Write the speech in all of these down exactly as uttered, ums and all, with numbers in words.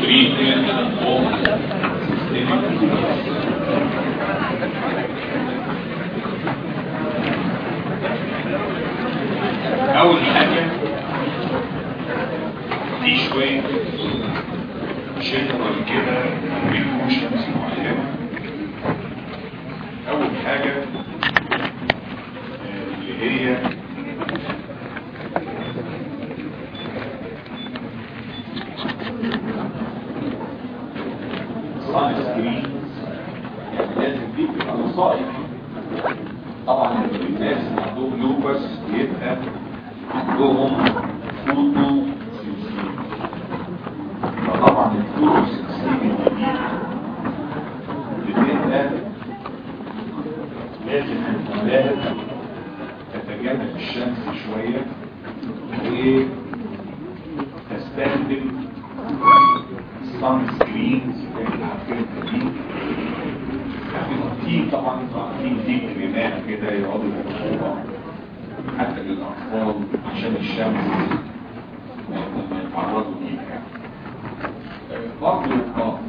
treatment of أول حاجة دي شوية جنرال كده ريكوشنز معينة. أول حاجة اللي هي صان سكرين، يعني لازم دي تبقى نصائح. طبعا الناس اللي عندهم لوبس بيبقى عندهم فوتو سنسيتيف، فطبعا الفوتو سنسيتيف دي بتبقى لازم الولاد تتجنب الشمس شويه وتستخدم صن سكرينز زي اللي عارفينها دي. في طبعا في دي كريمات كده يقعدوا يحطوها حتى للاطفال عشان الشمس لما يتعرضوا ليها. برضه اه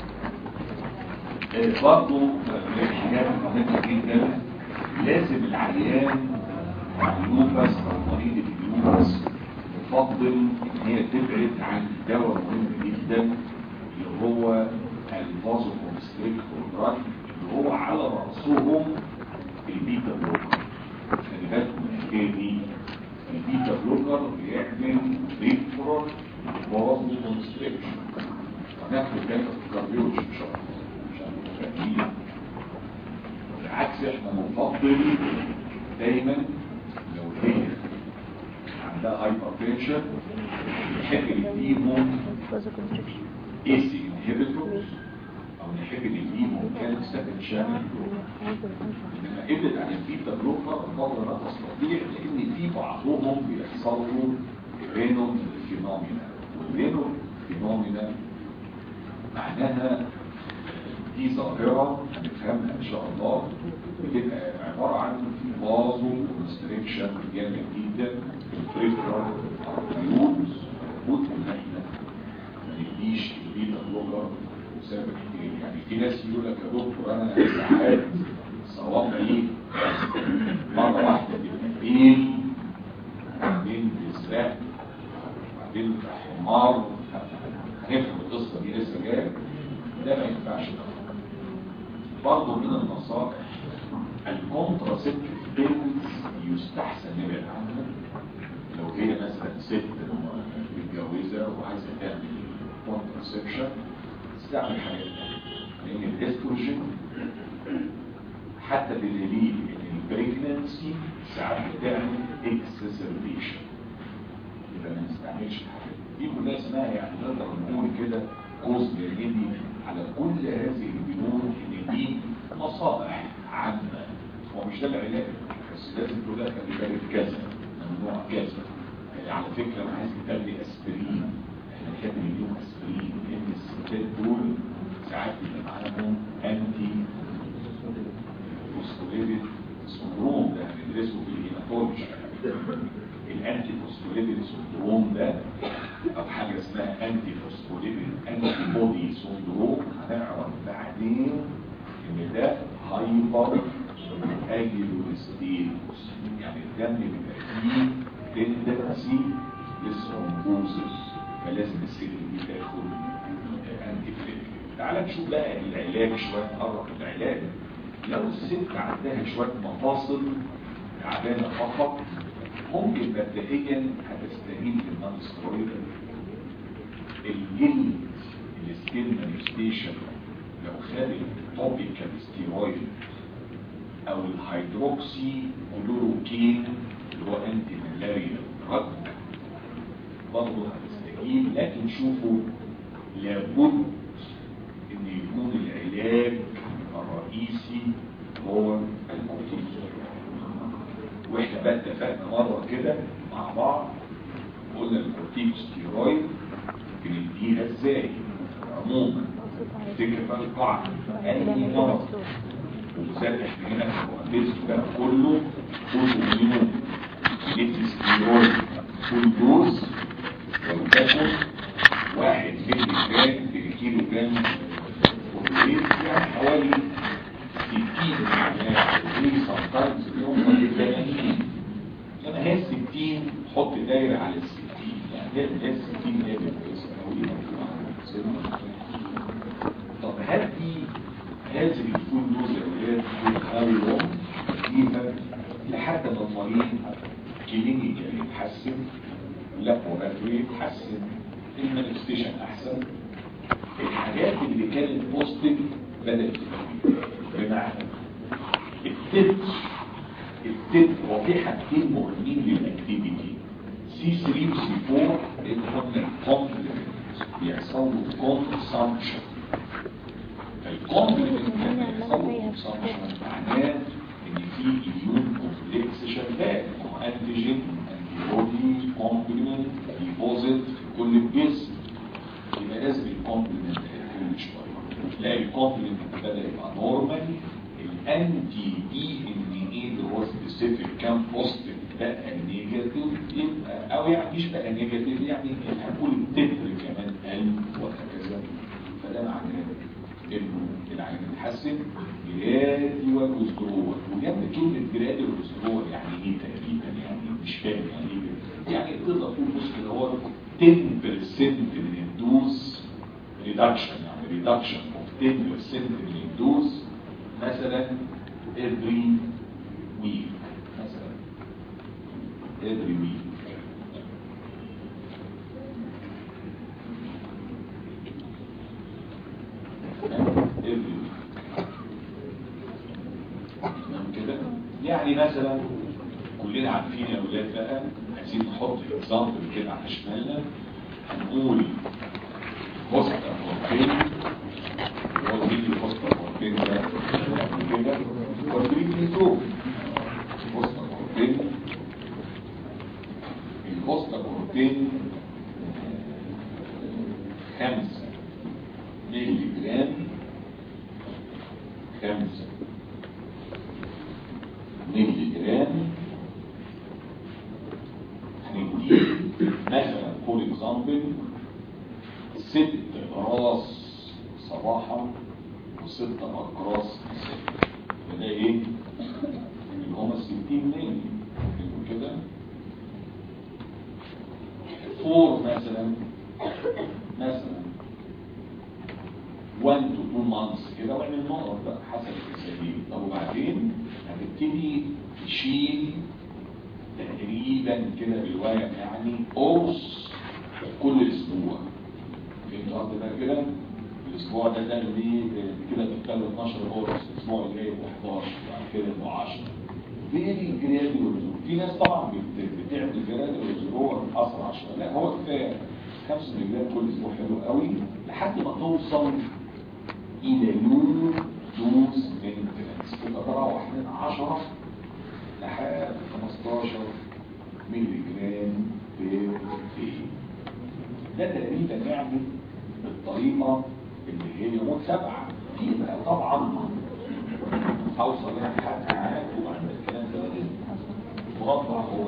برضه من الحاجات المهمه جدا لازم العيان اللوبس او مريض اللوبس يفضل ان هي تبعد عن دواء مهم جدا اللي هو الفازوكونستريكتور دراج اللي هو على راسهم البيتا بلوكر. خلي بالكم من الحكايه دي، البيتا بلوكر بيعمل ريفرال فازوكونستريكشن. هناخد ده في الكارديولوجي ان شاء الله عشان نبقى بالعكس احنا بنفضل دايما لو هي عندها هايبرتنشن نحب نديهم اي سي انهبيتورز او نحب نديهم كالسيوم شانل. انما ابعد عن البيتا بلوكر قدر ما تستطيع، لان في بعضهم بيحصل له رينال فينومينا، والرينال فينومينا معناها دي ظاهره هنفهمها ان شاء الله، بتبقى عباره عن فازو كونستريكشن جامد جدا في البريفرال ارتريولز. لابد ان احنا ما نديش البيتا بلوكر بسبب كتير. يعني في ناس يقول لك يا دكتور انا ساعات صوابعي مره واحده تبقى بين بعدين بزرق بعدين حمار. هنفهم القصه دي لسه جايه، ده ما ينفعش. برضه من النصائح الكونتراسيبتيف بيلز يستحسن نبعد عنها. لو هي مثلا ست متجوزه وعايزه تعمل كونتراسيبشن تستعمل حاجات تانية، لان الاستروجين حتى بالدليل ان البريجننسي ساعات بتعمل اكسسربيشن، يبقى ما نستعملش الحاجات دي كلها. اسمها يعني نقدر نقول كده كوز جانبي على كل هذه البنود، ان دي مصالح عامه. هو مش ده العلاج، بس لازم تقول لك خلي بالك كذا ممنوع كذا. يعني على فكره انا عايز تاخدي اسبرين، احنا نحب نديهم اسبرين لان الستات دول ساعات بيبقى معاهم انتي فوسفوليبيد سندروم، ده هندرسه في الهيماتولوجي. الانتي فوسفوليبيد سندروم ده او حاجه اسمها انتي فوسفوليبيد انتي بودي سندروم، هنعرف بعدين ان ده هايبر اجيلوستينوس، يعني الدم بيبقى فيه تندنسي للثرومبوزس، فلازم الست دي تاخد انتي فليك. تعال نشوف بقى العلاج شويه، نقرب العلاج. لو الست عندها شويه مفاصل تعبانه فقط ممكن مبدئيا هتستهين بالنون ستيرويد. الجلد السكين مانيفستيشن لو خد توبيكال ستيرويد او الهيدروكسي كلوروكين اللي هو انتي مالاريا دراج برضه هتستجيب. لكن شوفوا لابد ان يكون العلاج الرئيسي هو الكورتيزون. واحنا بقى اتفقنا مره كده مع بعض قلنا الكورتيكوستيرويد بنديها ازاي عموما. افتكر بقى القاعده اي مرض وبالذات احنا هنا في المهندس بقى كله كله منه ندي ستيرويد كل دوز ولتكن واحد ملي جرام كيلو جرام بروتين، يعني حوالي ستين جرام sometimes يوصل ل ثمانين. لما هي ستين حط دايره على ستين، يعني هي ستين هي كويسه قوي. طب هل دي هذه الفود دوز اللي هي قوي يوم فيها لحد ما المريض كلينيكال يتحسن، لابوراتوري يتحسن، المانيفستيشن احسن، الحاجات اللي كانت بوزيتيف بدات تبقى. بمعنى التب التب هو في حاجتين مهمين للاكتيفيتي سي ثلاثة و سي أربعة اللي هم الكومبلمنت بيحصلوا كونسامشن. الكومبلمنت بيحصلوا كونسامشن معناه ان في اميون كومبلكس شغال، انتيجين انتي بودي كومبلمنت ديبوزيت في كل الجسم. يبقى لازم الكومبلمنت يكون شويه. تلاقي الكومبلمنت بدا يبقى نورمال، الانتي دي ان ايه اللي هو سبيسيفيك كان بوزيتيف بقى نيجاتيف، يبقى او يعني مش بقى نيجاتيف، يعني هنقول التتر كمان قل وهكذا. فده معناه انه العين يتحسن جرادي والوزدرول. وجنب كلمه جرادي والوزدرول يعني ايه تقريبا؟ يعني مش فاهم يعني ايه. يعني تقدر تقول بص اللي هو عشرة بالمية من الدوز ريدكشن، يعني ريدكشن اوف عشرة بالمية من الدوز مثلا every week، مثلا every week. كده يعني مثلا كلنا عارفين يا اولاد بقى، عايزين نحط اكزامبل كده على شمالنا. هنقول بوستر كورتين، هو دي البوستر كورتين ده كده كورتين نيترو. بوستر كورتين البوستر كورتين خمسة ميلي جرام، خمسة ميلي جرام. هنديه مثلا فور اكزامبل ست اقراص صباحا وست اقراص مساء. فده ايه؟ اللي هما ستين ميلي كده. فور مثلا مثلا واحد to two months كده، واعمل نقط بقى حسب الاساليب. طب وبعدين هتبتدي تشيل تقريبا كده بالواقع يعني قرص كل اسبوع. فهمت قصدي بقى كده؟ الاسبوع ده ده اللي كده بتتكلم اتناشر قرص، الاسبوع اللي جاي يبقى حداشر، بعد كده يبقى عشرة. فيري جراديوال. في ناس طبعا بتعمل جراديوال هو اسرع شويه، لا هو كفايه خمسة مللي جرام كل اسبوع حلو قوي لحد ما توصل الى لو دوز مينتنس، تبقى تروح من عشرة لحد خمستاشر مللي جرام بير داي. ده تقريبا يعني بالطريقه اللي هي متبعه. في بقى طبعا اوصل يعني حد معاك وعند الكلام ده مربع هو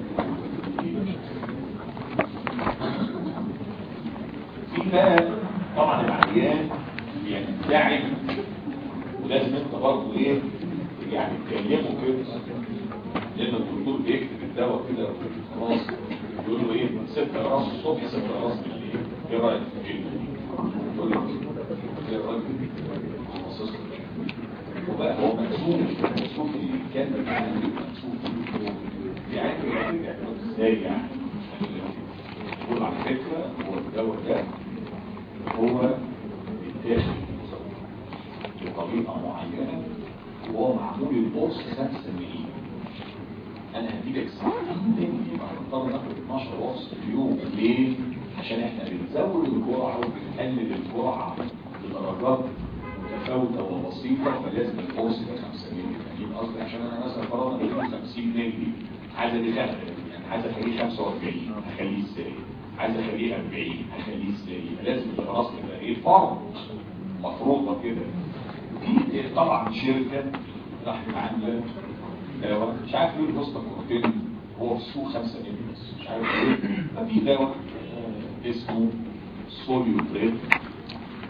في بقى طبعا العيان ينتعب، ولازم انت برضه ايه يعني تكلمه كده، لان الدكتور بيكتب الدواء كده خلاص يقول له ايه ست اقراص الصبح ست اقراص بالليل، ايه رايك في كده؟ يقول لك ايه رايك في وبقى هو مكسوف مكسوف اللي كان مكسوف يعني يعني ازاي يعني يقول على فكره هو الدواء ده هو بيتاخد بطريقه معينه وهو معمول القرص خمسة مللي. انا هديلك ستين مللي يبقى هنضطر ناخد اتناشر قرص في اليوم. ليه؟ عشان احنا بنزود الجرعه وبنقلل الجرعه بدرجات متفاوته وبسيطه، فلازم القرص يبقى خمسة مللي. فاهمين قصدي؟ عشان انا مثلا فرضنا بدي خمسين مللي، عايز ادي يعني عايز اخليه خمسة واربعين هخليه ازاي؟ عايز اخليه اربعين هخليه ازاي؟ لازم خلاص يبقى ايه فرض مفروضه كده. في طبعا شركه راحت عامله دواء مش عارف ايه البوستر كورتين، هو في السوق خمسة مللي بس مش عارف ايه. ففي دواء اسمه سوليوتريت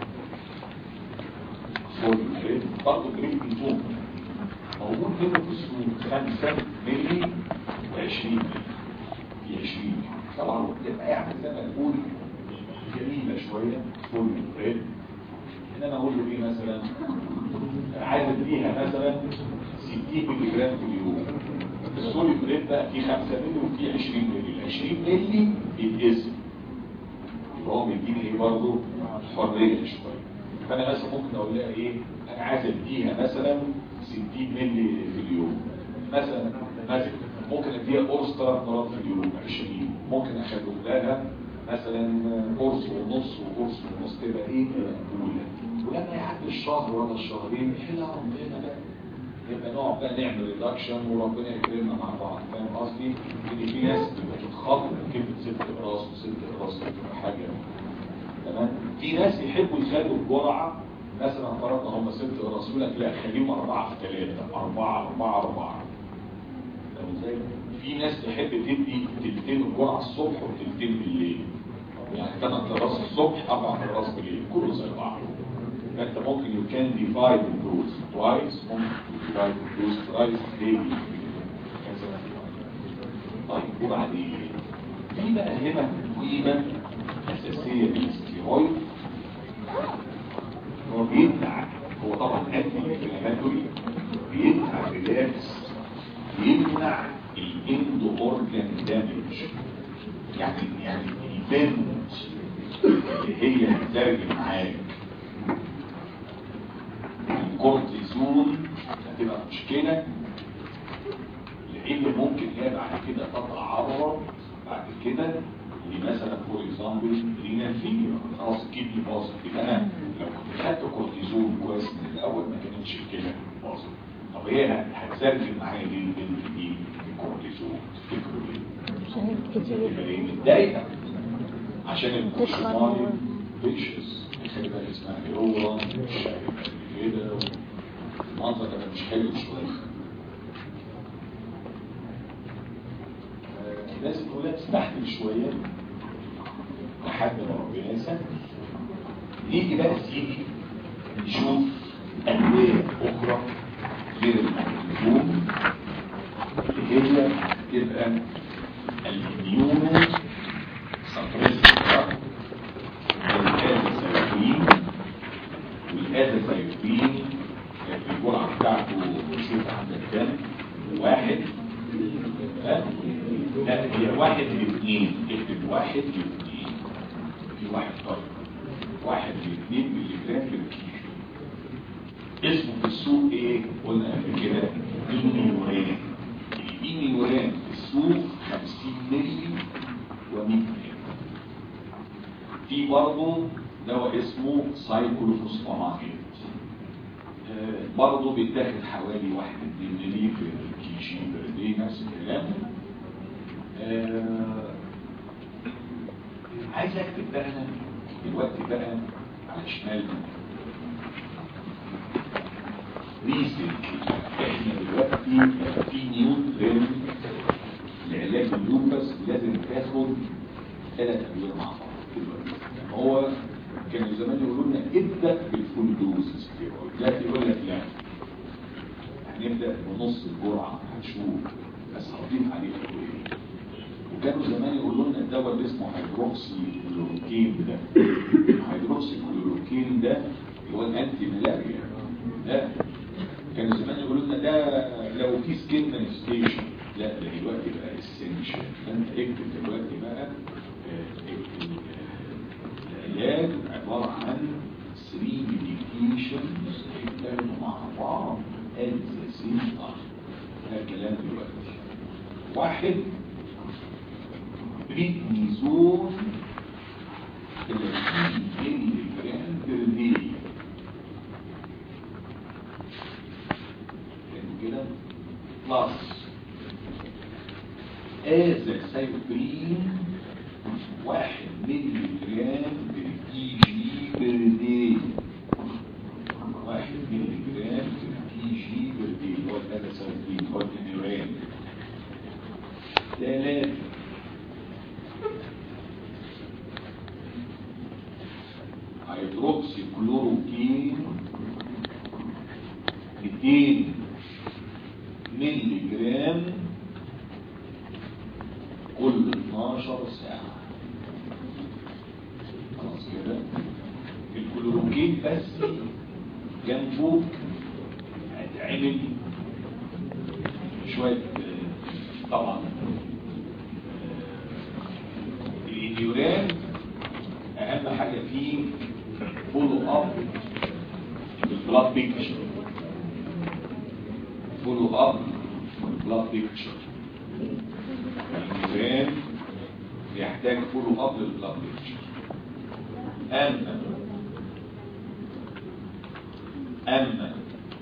فوليوم برضه جريد بيتوم موجود هنا في السوق خمسة ملي وعشرين ملي في عشرين طبعا تبقى يعني زي ما تقول جميلة شوية فوليوم ريد انما اقول له ايه مثلا عايز اديها مثلا ستين ملي جرام في اليوم الفوليوم ريد بقى فيه خمسة ملي وفيه عشرين ملي ال عشرين ملي يتقسم يبقى هو بيديني ايه برضه حرية شوية فانا مثلا ممكن اقول لها ايه انا عايز اديها مثلا ستين ملي في اليوم مثلا مثلا ممكن اديها قرص ثلاث مرات في اليوم عشرين ممكن اخد لها مثلا قرص ونص وقرص ونص تبقى ايه مقبوله ولما يعدي الشهر ولا الشهرين يحلها ربنا بقى يبقى نقعد بقى نعمل ريدكشن وربنا يكرمنا مع بعض فاهم قصدي؟ ان في ناس بتتخاطب كلمه ست اقراص وست اقراص بتبقى حاجه تمام في ناس يحبوا يخلوا الجرعه مثلا فرضنا هم ست اقراص يقول لك لا خليهم اربعه في ثلاثه اربعه اربعه اربعه ازاي؟ في ناس تحب تدي تلتين الجرعه الصبح وتلتين بالليل يعني ثمان اقراص الصبح اربع اقراص بالليل كله زي بعض فانت ممكن you can divide the dose twice ممكن divide the dose thrice daily طيب وبعدين في بقى هنا قيمه اساسيه للستيرويد هو بيمنع هو طبعا انتي انفلاماتوري بيمنع الريلاكس بيمنع الاندو اورجان دامج يعني يعني البنت اللي هي هتترجم معاك الكورتيزون هتبقى مشكله لان ممكن هي بعد كده تتعرض بعد كده لمثلا فور اكزامبل رينال فيلير خلاص الكدني باظت يبقى انا لو كنت خدت كورتيزون كويس من الاول ما كانتش كده باظت طب هي هتسجل معايا ليه البنت دي الكورتيزون تفتكروا ليه؟ ليه متضايقه عشان الكورتيزون فيشس خلي بالك اسمها هيرورا مش كده المنظر ده مش حلو شويه لازم الولاد تستحمل شويه لحد ما ربنا يسهل يجي بقى يجي نشوف ادويه اخرى غير الكورتيزون اللي هي تبقى الاميونو سبريسيف والازازايوبين والازازايوبين الجرعه بتاعته نشوف عندك كام واحد ها لا هي واحد لاثنين اكتب واحد لاثنين في واحد طيب واحد لاثنين ملي جرام في الكيلو اسمه في السوق ايه قلنا قبل كده مينيوران المينيوران في السوق خمسين ملي ومية ملي في برضه دواء اسمه سايكلوفوسفامايد آه برضه بيتاخد حوالي واحد اتنين ملي في الكي جي بردي نفس الكلام آه عايز اكتب بقى انا دلوقتي بقى على شمال ريسنت احنا دلوقتي في نيو ترند لعلاج اللوبس لازم تاخد ثلاث ادويه مع بعض دلوقتي هو كانوا زمان يقولوا لنا ابدا بالفول دوز ستيرويد دلوقتي يقول لك لا هنبدا بنص الجرعه هنشوف بس هضيف عليه ايه وكانوا زمان يقولوا لنا الدواء اللي اسمه هيدروكسي كلوروكين ده الهيدروكسي كلوروكين ده اللي هو الانتي ملاريا ده كانوا زمان يقولوا لنا ده لو في سكين مانيفستيشن لا ده دلوقتي بقى اسينشال فانت اكتب دلوقتي بقى اكتب العلاج عباره عن ثلاثة ميديكيشنز يتكلموا مع بعض ات ذا سيم تايم ده الكلام دلوقتي واحد بريدنيزون ثلاثين ملي جرام بير داي كده بلس ازاثايوبين واحد ملي جرام بير كي جي بير داي واحد ملي جرام بير كي جي بير داي هو الازاثايوبين هو النيوران ثلاثة هيدروكسي كلوروكين مئتين مللي جرام كل اتناشر ساعة. خلاص كده. الكلوروكين بس جنبه هتعمل شوية طبعا الانيوران اهم حاجة فيه فولو اب بالبلاد بيكتشر. فولو اب بالبلاد بيكتشر. الانيوران بيحتاج فولو اب للبلاد بيكتشر. اما اما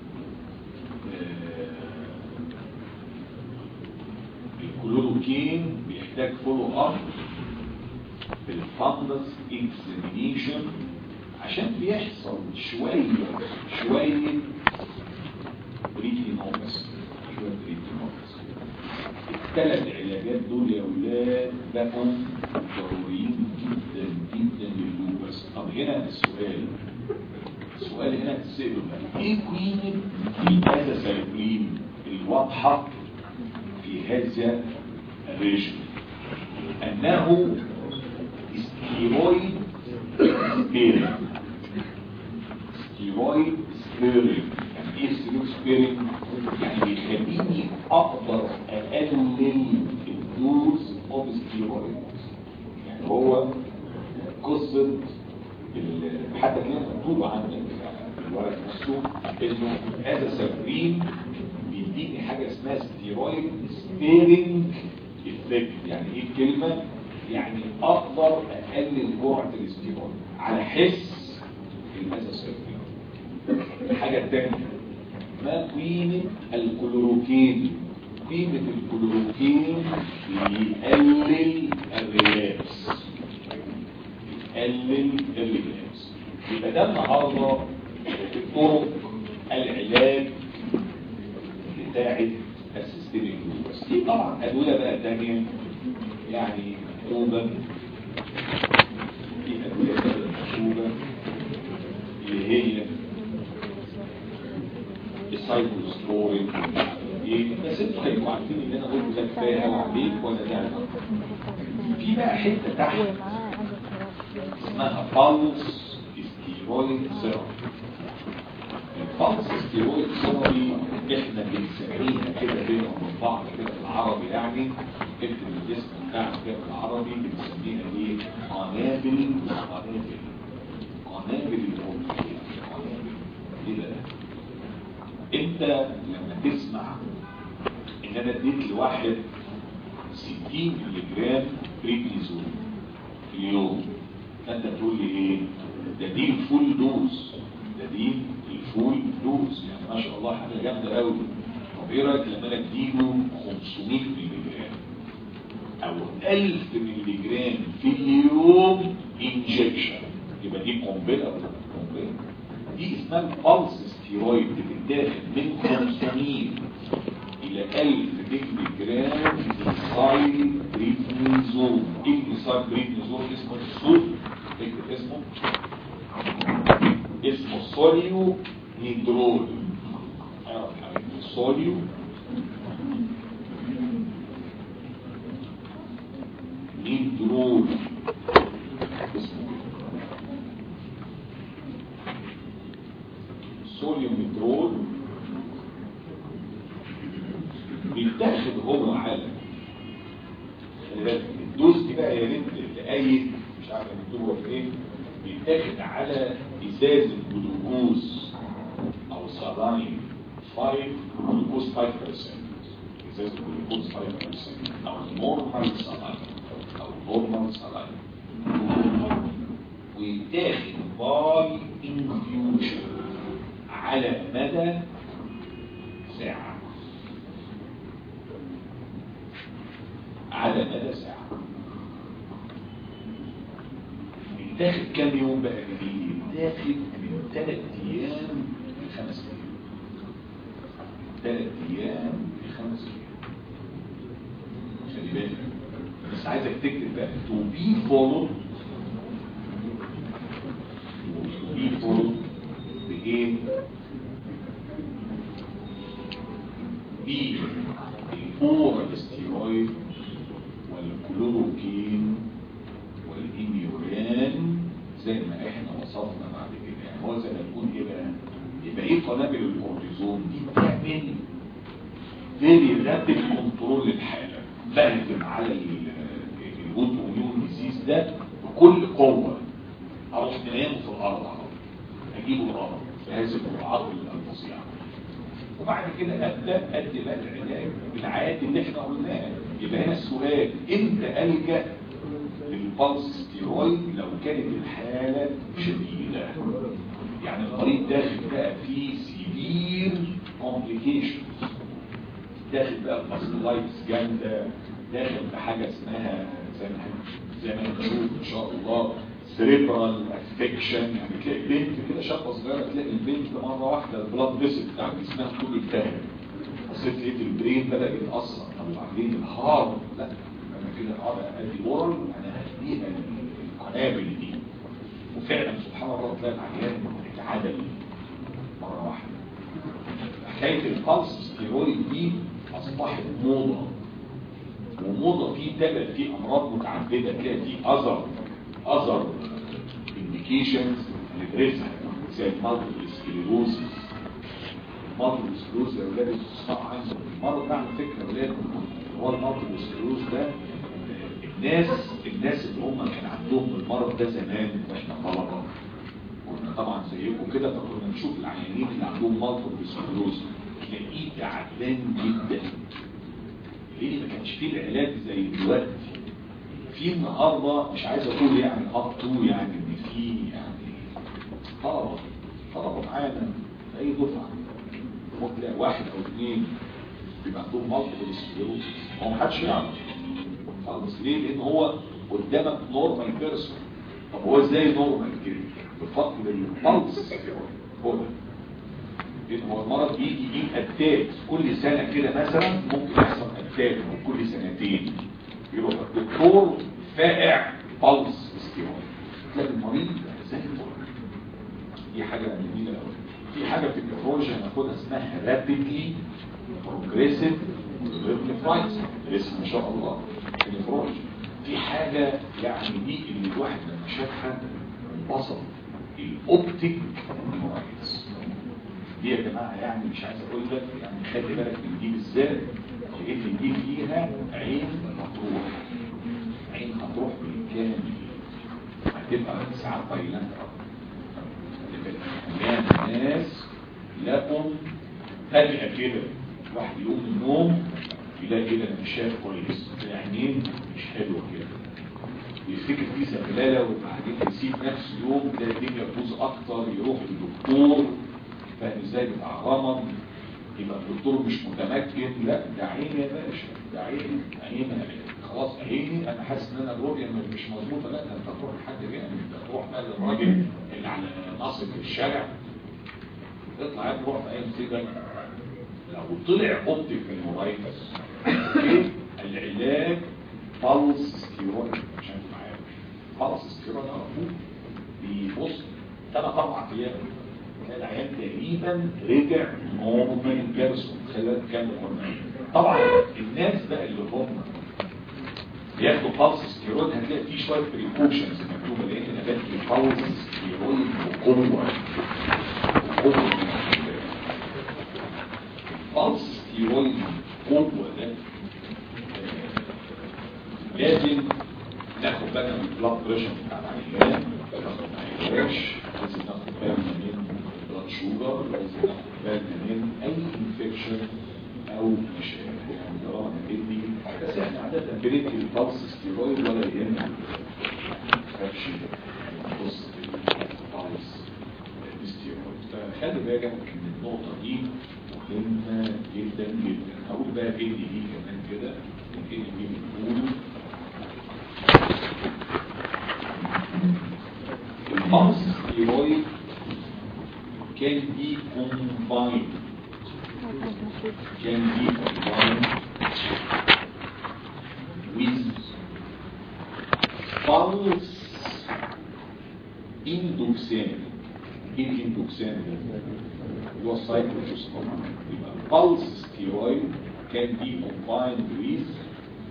الكلوروكين بيحتاج فولو اب في الفندس اكزامينيشن عشان بيحصل شويه شويه بريتينوباثي. شويه بريتينوباثي. الثلاث علاجات دول يا ولاد بقوا ضروريين جدا جدا لللوبس. طب هنا السؤال السؤال هنا تسأله ايه قيمه الازاسايكلين الواضحه في هذا الريجن؟ انه ستيرويد سبيرنج. ستيرويد سبيرنج يعني ايه ستيرويد سبيرنج؟ يعني بيخليني اقدر اقلل الدوز اوف ستيرويد. يعني هو قصه حتى كده مكتوب عندك الورق نفسه انه هذا سبرين بيديني حاجه اسمها ستيرويد سبيرنج افكت. يعني ايه الكلمه؟ يعني اقدر اقلل جرعه الاستيرويد على حس الازاسيرين. الحاجه الثانيه ما قيمه الكلوروكين؟ قيمه الكلوروكين بيقلل الريلابس. بيقلل الريلابس. يبقى ده النهارده طرق العلاج بتاعه السيستميك لوبس. دي طبعا ادويه بقى ثانيه يعني مكتوبه في ادويه مكتوبه اللي هي السايكلوسبورين. ايه بس انتوا هتبقوا عارفين ان انا قلت ده كفايه قوي عليك ولا ده. في بقى حته تحت اسمها بالس ستيرويد سيرم. البالس ستيرويد سيرم احنا بنسميها كده بينهم وبين بعض كده بالعربي. يعني اكتب الاسم بتاعنا كده بالعربي بنسميها ايه؟ قنابل. قنابل قنابل البروتين. قنابل ايه ده؟ انت لما تسمع ان انا اديت لواحد ستين مللي جرام بريدنيزون في اليوم، فانت تقول لي ايه؟ ده دي الفول دوز. ده دي الفول دوز يعني ما شاء الله حاجه جامده قوي. طب ايه رايك لما انا اديله خمسمية مللي جرام او ألف مللي جرام في اليوم انجكشن؟ يبقى دي قنبله. قنبله دي اسمها البلس ستيرويد. بتتاخد من خمسمية الى ألف مللي جرام ديسايل بريدنيزون. ايه ديسايل بريدنيزون؟ اسمه السول. اكتب اسمه اسمه صوليو نيدرول. اعرف حبيبي صوليو نيدرول اسمه صوليو نيدرول. بيتاخد هو على الدوز دي بقى يا ريت تأيد مش عارف مكتوبه في ايه. بيتاخد على ازازه جلوكوز او سلاين خمسة جلوكوز خمسة بالمية. ازازه جلوكوز خمسة بالمية او نورمال سلاين او نورمال سلاين. ويتاخد باي انفيوجن على مدى ساعه. على مدى ساعه. بيتاخد كام يوم بقى جديد؟ بيتاخد من ثلاث ايام لخمس ايام. ثلاث ايام لخمس ايام. خلي بالك بس عايزك تكتب بقى تو بي فولو. تو بي فولو بايه؟ ستيرويد ولا كلوروكين ولا ايميوران زي ما احنا وصفنا بعد كده. يعني هو زي ما نقول ايه بقى، يبقى ايه قنابل الكورتيزون دي بتعمل فيري رابيد كنترول للحاله، بهجم على الاوتو اميون ديزيز ده بكل قوه، اروح ننامه في الارض على طول، اجيبه الارض بهذه الجرعات الفظيعه، وبعد كده ابدا ادي بقى العلاج بالعادي اللي احنا قلناه. يبقى هنا السؤال امتى الجا للبلس ستيرويد؟ لو كانت الحاله شديده، يعني المريض داخل بقى فيه سيفير كومبليكيشنز، داخل بقى باسكولايتس جامده، داخل بحاجه اسمها زي ما زي ما هنشوف ان شاء الله سيريبرال افكشن. يعني تلاقي بنت كده شابه صغيره، تلاقي البنت مره واحده البلاد فيسل بتاع جسمها كله اتهب، بصيت لقيت البرين بدا يتاثر. طب وبعدين الهارت؟ لا انا كده اقعد ادي اورال، انا هديها القنابل دي. وفعلا سبحان الله تلاقي العيان اتعدل مره واحده. حكايه البلس ستيرويد دي اصبحت موضه، وموضه في تبع في امراض متعدده، تلاقي في اذر اذر انديكيشنز ندرسها زي المالتيبل سكليروسيس. المالتيبل سكليروز يا اولاد تسمعوا عنه، المرض ده على فكره يا اولاد هو المالتيبل سكليروز ده الناس الناس اللي هم كان عندهم المرض ده زمان واحنا طلبه كنا طبعا زيكم كده، فكنا نشوف العيانين اللي عندهم مالتيبل سكليروز تلاقيه تعبان جدا، ليه ما كانش فيه العلاج زي دلوقتي. في النهارده مش عايز اقول يعني اب تو يعني ان في يعني طلبه طلبه معانا في اي دفعه ممكن تلاقي واحد او اثنين بيبقى عندهم مالتيبل سكليروز، هو ما حدش يعرف خالص. ليه؟ لان هو قدامك نورمال بيرسون. طب هو ازاي نورمال كده؟ بفضل البلس هو ده. لان هو المرض بيجي يجيب اتاك كل سنه كده، مثلا ممكن يحصل اتاك كل سنتين، يروح الدكتور فائع بلس ستيرويد تلاقي المريض زي الفل. دي حاجه جميله قوي. في حاجه في النفرولوجي هناخدها اسمها رابيدلي بروجريسيف نفرايتس، اسم ما شاء الله النفرولوجي. في حاجه يعني دي اللي الواحد لما شافها انبسط، الاوبتيك نفرايتس دي يا جماعه. يعني مش عايز اقول لك يعني خلي بالك من دي بالذات، لان دي فيها عين هتروح، عين هتروح بالكامل، هتبقى ساعات بايلان هتبقى ناس لكم فجأة كده واحد يقوم من النوم يلاقي كده مش شايف كويس، عينين مش حلوه كده، يفتكر فيه زغلله، وبعدين يسيب نفس يوم تلاقي الدنيا تبوظ اكتر، يروح للدكتور فاهم ازاي بتاع رمض، يبقى الدكتور مش متمكن. لا ده عيني يا باشا، ده عيني عيني خلاص عيني، انا حاسس ان انا الرؤيه مش مظبوطه. لا ده انت تروح لحد جامد، انت تروح بقى للراجل اللي على ناصيه الشارع، اطلع يا تروح في اي مصيبه. لو طلع اوبتيك هيمورايتس العلاج بلس ستيرويد، عشان تبقى عارف بلس ستيرويد على طول بيبص ثلاث اربع ايام تلاقي العيان تقريبا رجع نورمال بيرسون خلال كام قرن. طبعا الناس بقى اللي هم بياخدوا بلس ستيرويد هتلاقي فيه شويه بريكوشنز مكتوبه، لان انا بدي بلس ستيرويد بقوه بقوه بلس ستيرويد قوه ده لازم ناخد بالنا من البلاد بريشر بتاع العيان، ما يغيرش، لازم ناخد بالنا من البلاد شوجر، لازم ناخد بالنا من اي انفكشن او مشاكل. يعني طالما بدي بس احنا عاده بندي البلس ستيرويد ولا يهمنا خافش بص البلس ستيرويد. فخلي بالك من النقطه دي مهمه جدا جدا. هقول بقى ايه دي كمان كده، ايه دي بنقول البلس ستيرويد can be combined can be combined with pulse endoxin. ايه endoxin هو cyclosporin. يبقى pulse steroid can be combined with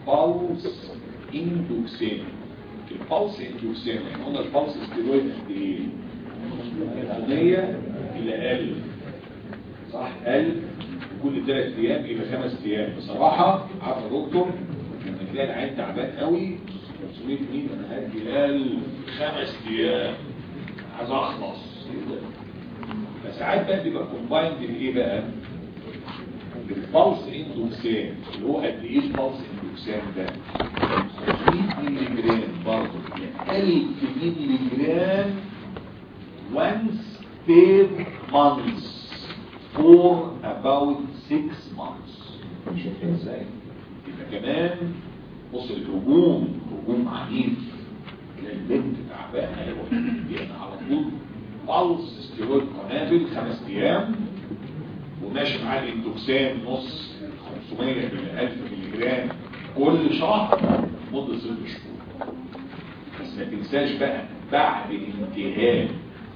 بالس اندوكسين. البالس اندوكسين احنا قلنا البالس ستيرويد قد ايه؟ من مية الى ألف، صح؟ ألف كل ثلاث ايام الى خمس ايام. بصراحه عارف يا دكتور لما تلاقي العين تعبان قوي خمسمية مين انا هدي ألف خمس ايام عايز اخلص. فساعات بقى بيبقى كومبايند بايه بقى؟ بالبالس اندوكسين اللي هو قد ايه البالس اندوكسين ده؟ خمسمية مللي جرام برضه، يعني ألف مللي جرام once per month for about six months. شوف ازاي؟ يبقى كمان بص الهجوم هجوم عنيف، تلاقي البنت تعبانه يعني على طول بالس ستيرويد قنابل خمس ايام وماشي معاه الاندوكسان نص خمسمية الى ألف مللي جرام كل شهر مده ست شهور. بس ما تنساش بقى بعد انتهاء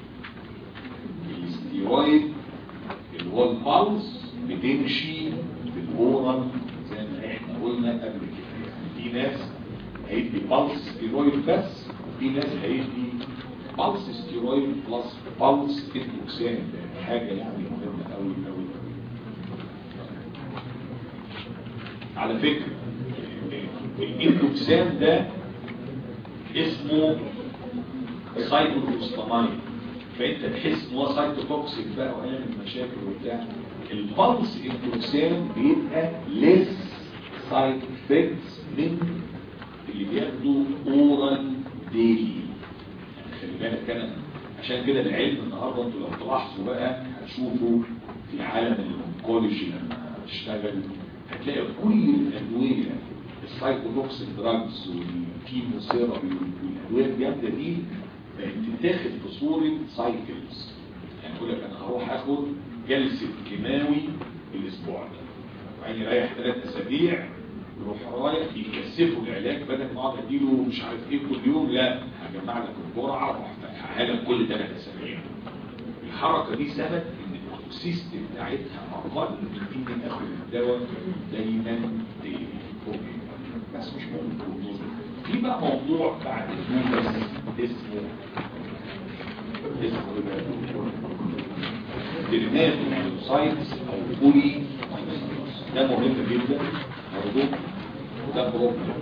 الاستيرويد اللي هو البالس بتمشي بالاورال زي ما احنا قلنا قبل كده. يعني في ناس هيدي بالس ستيرويد بس، وفي ناس هيدي بالس ستيرويد بلس بالس اندوكسان، حاجه يعني مهمه قوي قوي. على فكره الاندوكسان ده اسمه سايكلوفوسفامايد، فانت تحس ان هو سايتوتوكسيك بقى وهيعمل مشاكل وبتاع. البالس اندوكسان بيبقى ليس سايد افكتس من اللي بياخدوا اورال ديلي. يعني خلي بالك انا عشان كده العلم النهارده انتوا لو تلاحظوا بقى هتشوفوا في عالم الانكولوجي لما تشتغل هتلاقي كل الادويه السايكوتوكسيك دراجز والكيموثيرابي والادويه الجامده دي بتتاخد في صوره سايكلز. يعني يقول لك انا هروح اخد جلسه كيماوي الاسبوع ده وبعدين رايح ثلاث اسابيع يروح رايح يكثفوا العلاج بدل ما اقعد اديله مش عارف ايه كل يوم، لا هجمع لك الجرعه وافتحها لك كل ثلاث اسابيع. الحركه دي سبب ان التوكسيستي بتاعتها اقل من ان اخد الدواء دايما دايما بس مش ممكن. في بقى موضوع بعد النوبس اسمه اسمه ديرماتوسايتس او بولي مايوسايتس. ده مهم جدا برضه، وده بروبلم.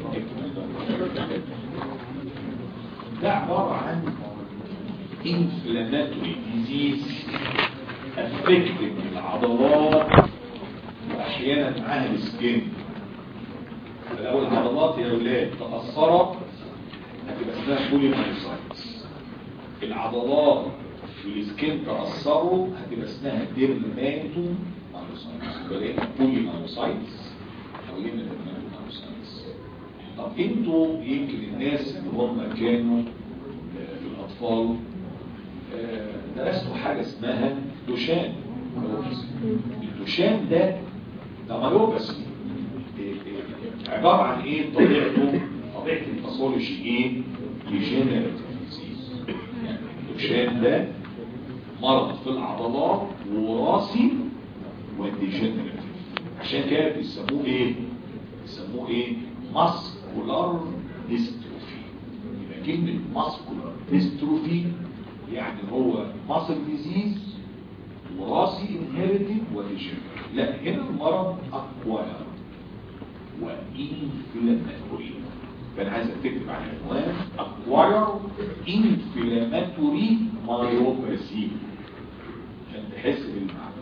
ده عباره عن inflammatory disease affecting العضلات واحيانا معاها السكين. لو العضلات يا اولاد تاثرت هتبقى اسمها بولي مايوسايتس. العضلات والسكين تاثروا هتبقى اسمها ديرماتو مايوسايتس. يبقى بولي مايوسايتس او ديرماتو مايوسايتس. طب انتوا يمكن الناس اللي هم كانوا في الاطفال درسوا حاجه اسمها دوشان. الدوشان ده ده مايوباسي عبارة عن ايه طبيعته؟ طبيعة الباثولوجي ايه؟ ديجنراتيف ديزيز. يعني الدوشان ده مرض في العضلات وراثي وديجنراتيف، عشان كده بيسموه ايه؟ بيسموه ايه؟ ماسكولار ديستروفي. يبقى كلمة ماسكولار ديستروفي يعني هو ماسل ديزيز وراثي انهيرتد وديجنراتيف. لا هنا المرض اكواير وإنفلاماتوري. فأنا عايز أكتب على العنوان أكواير إنفلاماتوري مايوباسي عشان تحس بالمعنى.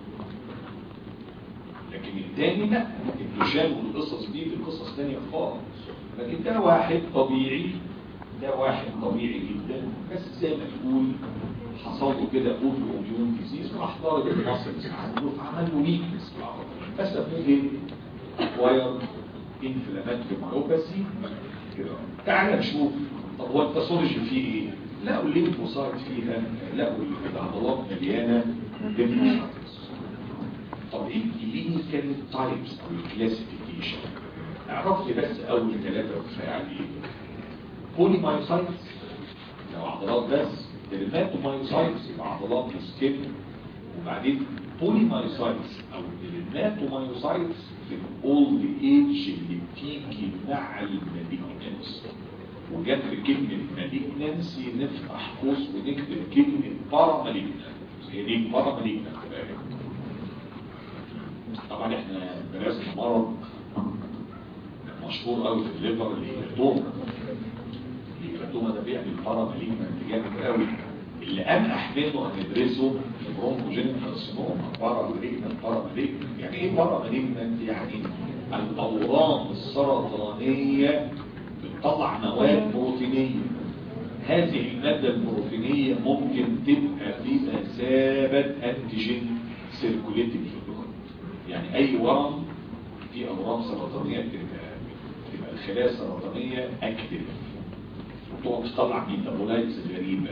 لكن الثاني لا، الدوشان والقصص دي في قصص ثانية خالص. لكن ده واحد طبيعي، ده واحد طبيعي جدا بس زي ما تقول حصل له كده اوتو اميون ديزيز وراح ضارب الماسلز عنده فعمل له ويكنس في العضله. فسموه ايه؟ اكواير انفلاماتوري مايوباسي. تعال نشوف طب هو الباثولوجي فيه ايه؟ لقوا الليمفوسايت فيها، لقوا العضلات مليانه ليمفوسايتس. طب ايه الكلينيكال تايبس او الكلاسيفيكيشن؟ اعرف لي بس اول ثلاثه وكفايه عليه. بولي مايوسايتس لو عضلات بس، ديرماتومايوسايتس يبقى عضلات وسكين، وبعدين بولي مايوسايتس او ديرماتومايوسايتس في الاولد ايج اللي بتيجي مع المالجنسي. وجنب كلمه مالجنسي نفتح قوس ونكتب كلمه بارامالجنس. هي دي بارامالجنس. طبعا احنا درسنا مرض مشهور قوي في الليفر اللي هي الهيباتوما. الهيباتوما ده بيعمل بارامالجنس جامد قوي. اللي انقح منه هندرسه برونكوجينيك كارسينوما. بارامالجنس بارامالجنس يعني ايه بارامالجنس؟ يعني الاورام السرطانيه بتطلع مواد بروتينيه. هذه الماده البروتينيه ممكن تبقى بمثابه انتيجين سيركوليتنج في الدم. يعني اي ورم في اورام سرطانيه بتبقى بتبقى الخلايا السرطانيه اكتف وتقعد تطلع ميتابولايتس غريبه،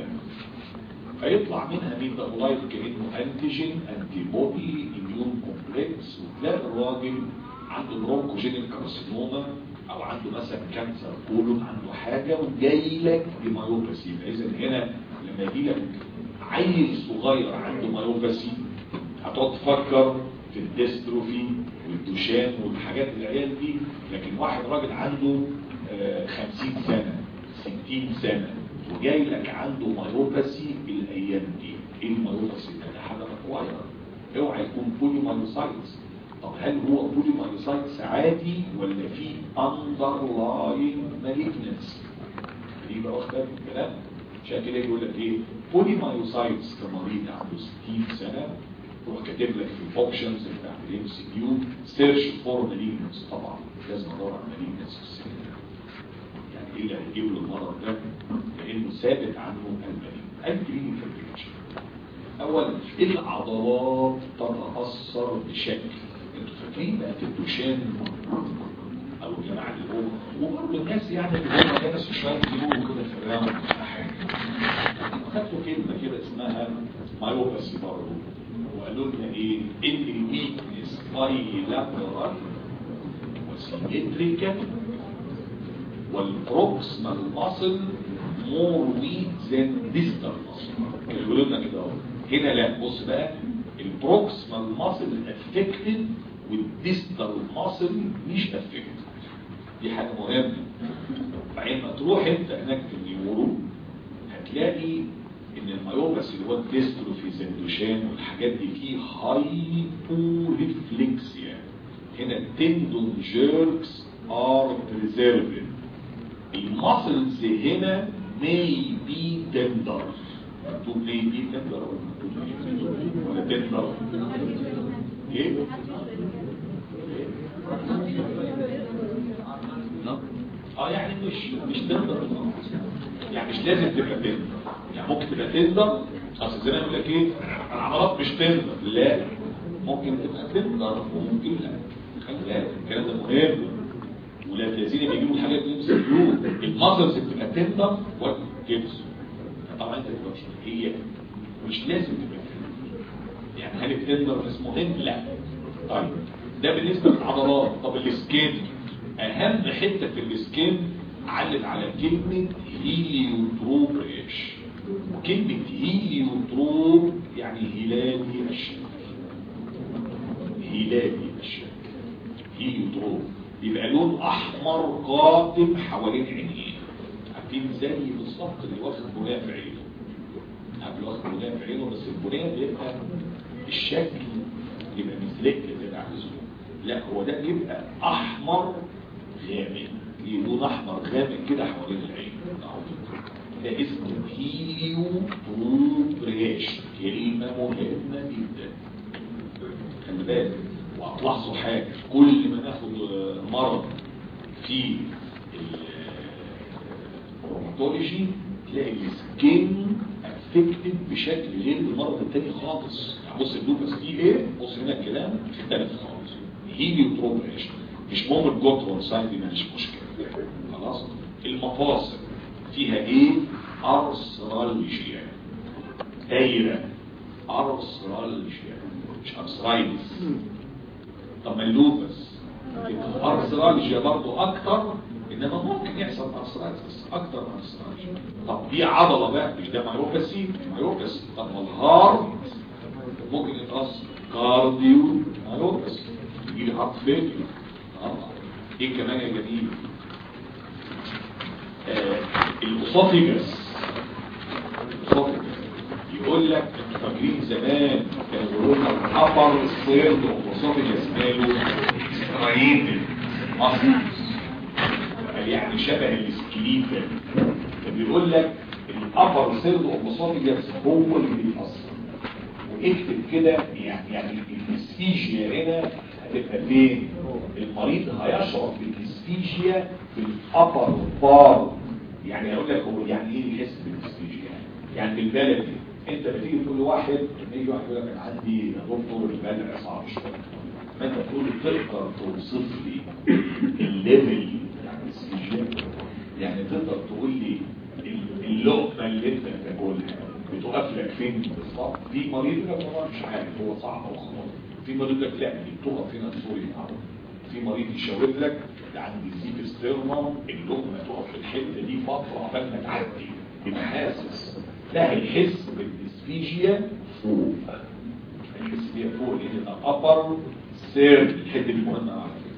فيطلع منها ميتابولايت كانه انتيجين انتي بودي اميون كومبلكس، وتلاقي الراجل عنده برونكوجينيك كارسينوما او عنده مثلا كانسر كولون، عنده حاجه وجاي لك بمايوباسي. اذا هنا لما يجي لك عيل صغير عنده مايوباسي هتقعد تفكر في الديستروفي والدوشان والحاجات العيال دي، لكن واحد راجل عنده خمسين سنه ستين سنه وجاي لك عنده مايوباسي الايام دي. ايه المايوباسي ده؟ حاجه متغيره. اوعى يكون بوليمايوسايتس. طب هل هو بوليمايوسايتس عادي ولا في اندرلاين مالجنسي؟ دي بقى واخد بالك من الكلام. عشان كده يقول لك ايه بوليمايوسايتس كمريض عنده ستين سنه روح كاتب لك في الاوبشنز بتاعت الام سي كيو سيرش فور مالجنس. طبعا لازم ادور على مالجنس في السن. يعني ايه اللي هيجيب له المرض ده؟ لانه ثابت عنه المالجنس. اي كلينيكال بيكتشر. اولا العضلات تتاثر بشكل، انتوا فاكرين بقى في الدوشان او الجماعه اللي هو وبرضه الناس يعني اللي هم درسوا شويه بيقولوا كده في الراوند ولا حاجه، خدتوا كلمه كده اسمها مايوباسي برضه، وقالوا لنا ايه؟ ان الويكنس بايلاترال وسيمتريكال والبروكسمال ماسل مور ويك ذان ديستال ماسل. بيقولوا لنا كده اهو. هنا لا، بص بقى، البروكسمال ماسل افكتد والديستال ماسل مش افكتد. دي حاجه مهمه. بعدين ما تروح انت هناك في النيورو هتلاقي ان المايوباسي اللي هو الديستروفي زي الدوشان والحاجات دي فيه هايبو ريفلكسيا. هنا التندون جيركس ار بريزيرفد. الماسلز هنا may be tender. مكتوب may be tender ولا مكتوب ولا tender؟ ايه؟ اه يعني مش مش تندر، يعني مش لازم تبقى تندر. يعني ممكن تبقى تندر، اصل زي ما يقول لك ايه العضلات مش تندر. لا، ممكن تبقى تندر وممكن لا. خلي بالك الكلام ده مهم. ولا الذين بيجيبوا الحاجات دي يمسكوا الماسلز بتبقى تندر ولا كبس. طبعا انت مش هي مش لازم تبقى تندر. يعني هل التندر اسمه مهم؟ لا. طيب ده بالنسبه للعضلات. طب السكين، اهم حته في السكين علم على كلمه هيليوتروب ريش. كلمه هيليوتروب يعني هلالي الشكل. هلالي الشكل هيليوتروب يبقى لون احمر قاتم حوالين عينيه. عارفين زي بالظبط اللي واخد بناء في عينه. قبل واخد بناء في عينه، بس البناء بيبقى الشكل يبقى مزلق كده على الزوم. لا، هو ده بيبقى احمر غامق، لون احمر غامق كده حوالين العين. ده اسمه هيليوتروبريش. كلمه مهمه جدا، خلي بالك. وهتلاحظوا حاجه، كل ما ناخد مرض في الروماتولوجي تلاقي السكين افكتد بشكل غير المرض التاني خالص. يعني بص اللوبس فيه ايه؟ بص هنا الكلام اختلف خالص. هيليوتروبريش مش مهم الجوترون ساين دي مش مشكله. خلاص. المفاصل فيها ايه؟ ارثرالجيا. دايره ارثرالجيا مش ارثرايتس. طب اللوبس ارثرالجيا برضو اكتر، انما ممكن يحصل ارثرايتس اكتر من ارثرالجيا. طب دي عضله بقى، مش ده مايوباسي؟ مايوباسي. طب والهارت ممكن يتأثر كارديو مايوباسي. يجي لي هارت فيلير. اه ايه كمان يا جميل؟ آه الاسوفيجس. الاسوفيجس يقول لك انتوا فاكرين زمان كانوا بيقولوا لنا الابر سيرد الاسوفيجس ماله سترايد اصلا يعني شبه السكليتال. فبيقول لك الابر سيرد الاسوفيجس هو اللي بيأثر. واكتب كده يعني يعني الاسفيجيا هنا هتبقى فين؟ المريض هيشعر بالاسفيجيا في الابر بار. يعني اقول لك هو يعني ايه يحس بالاسفيجيا؟ يعني بالبلدي انت بتيجي تقول لواحد لما يجي واحد يقول لك انا عندي يا دكتور البلع صعب شويه، فانت تقول له تقدر توصف لي الليفل بتاع الاسفيجيا؟ يعني تقدر تقول لي اللقمه اللي انت بتاكلها بتقف لك فين بالظبط؟ في مريض يقول لك والله مش عارف هو صعب او خلاص. في مريض يقول لك لا دي بتقف هنا سوري معروف. في مريض يشاور لك ده عندي زيت ستيرما اللقمه تقف في الحته دي فتره قبل ما تعدي. يبقى حاسس لا هيحس بالاسفيجيا فوق. هيحس بيها فوق لان ده ابر سيرد. الحته دي مهمه على فكره.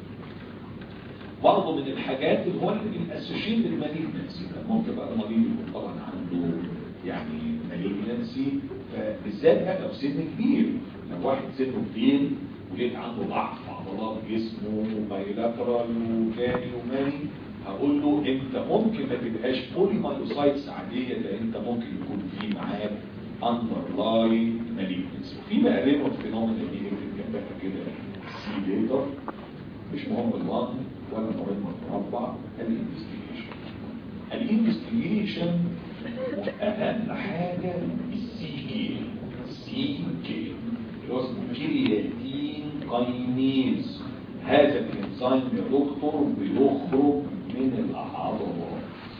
برضه من الحاجات اللي هو الاسوشيتد مالجنسي ممكن بقى مريض يكون طبعا عنده يعني مالجنسي، فبالذات بقى لو سن كبير. لو واحد سنه كبير ولقيت عنده ضعف عضلات جسمه بايلاترال وكاني وماني، هقول له انت ممكن ما تبقاش بولي مايلوسايتس عاديه، ده انت ممكن يكون في معاك اندرلاين مالجنسي. في بقى ريموت فينومينا دي اللي جنبها كده سي ليتر، مش مهم الوان ولا مهم المربع. الانفستيجيشن الانفستيجيشن اهم حاجه السي كي. سي كي اللي هو اسمه كرياتين كاينيز. هذا الانزيم يا دكتور بيخرج من العضلات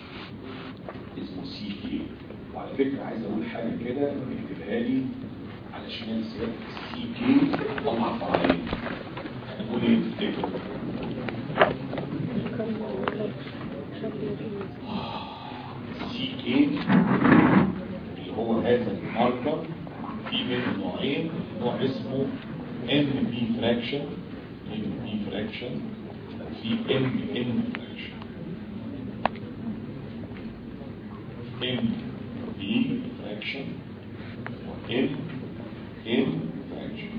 اسمه سي كي. وعلى فكره عايز اقول حاجه كده اكتبها لي على شمال سياق السي كي طلع فرعين. هنقول ايه تفتكر؟ سي كي اللي هو هذا الماركر في منه نوعين. نوع اسمه ام بي فراكشن ام بي فراكشن في ام ام فراكشن. ام بي فراكشن وام ام فراكشن.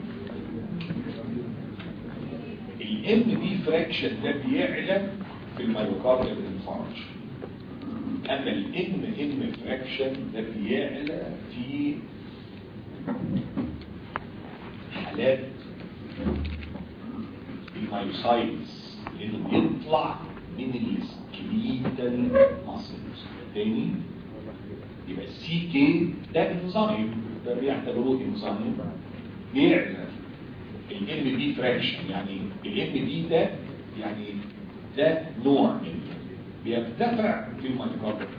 الام بي فراكشن ده بيعلى في الميوكارديال انفاركشن، اما الام ام فراكشن ده بيعلى في حالات المايوسايتس لانه بيطلع من السكليتال ماسلز. تاني يبقى السي كي ده انزيم، ده بيعتبروه انزيم بيعلى الام بي فراكشن. يعني الام بي ده يعني ده نوع منه بيرتفع في الميوكارديال.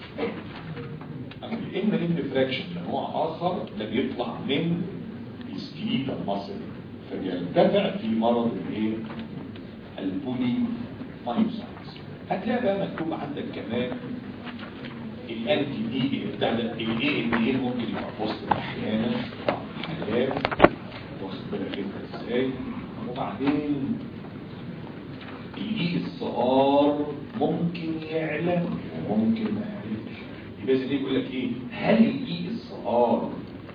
اما الام ام فراكشن ده نوع اخر، ده بيطلع من السكليتال ماسل فبيرتفع في مرض الايه؟ البولي مايوسايتس. هتلاقي بقى مكتوب عندك كمان الانتي دي بتاع ده الاي ان ايه ممكن يبقى في وسط احيانا حالات واخد بالك انت ازاي. وبعدين الاي اس ار ممكن يعلى وممكن ما يعلاش. يبقى زي يقول لك ايه؟ هل الاي اس ار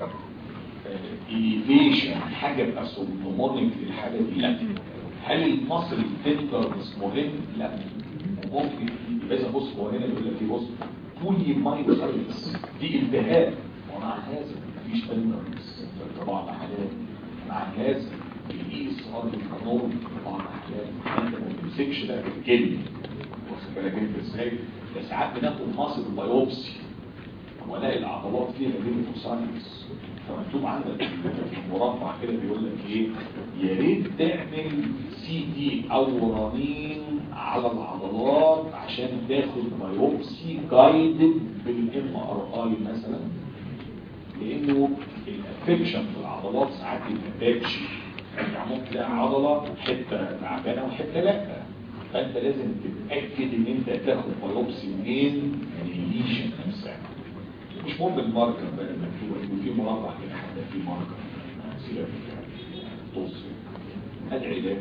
إليفيشن حاجة بقى سوبنومونيك للحاجة دي؟ لا. هل المصري التندرنس مهم؟ لا. ممكن يبقى إذا بص هو هنا بيقول لك ايه؟ بص بولي مايوسايتس دي التهاب ومع هذا مفيش تندرنس في بعض الحالات. مع هذا الاي اس ار بالقانون في بعض الحالات انت ما تمسكش ده بالكلمه. واخد بالك انت ازاي؟ ده ساعات بناخد مصر بايوبسي ولاقي العضلات فيها ليمفوسايتس، فمكتوب عندك في المربع كده بيقول لك ايه؟ يا ريت تعمل سي دي او رنين على العضلات عشان تاخد بايوبسي جايدد بالام ار اي مثلا، لانه الافكشن في العضلات ساعات بيبقى باتشي. يعني ممكن تلاقي عضله حته تعبانه وحته لا، فانت لازم تتاكد ان انت تاخد بايوبسي منين؟ من الليجن نفسها. مش مهم الماركر بقى المكتوب، يكون في مربع كده حتى في ماركر سيبك توصل. العلاج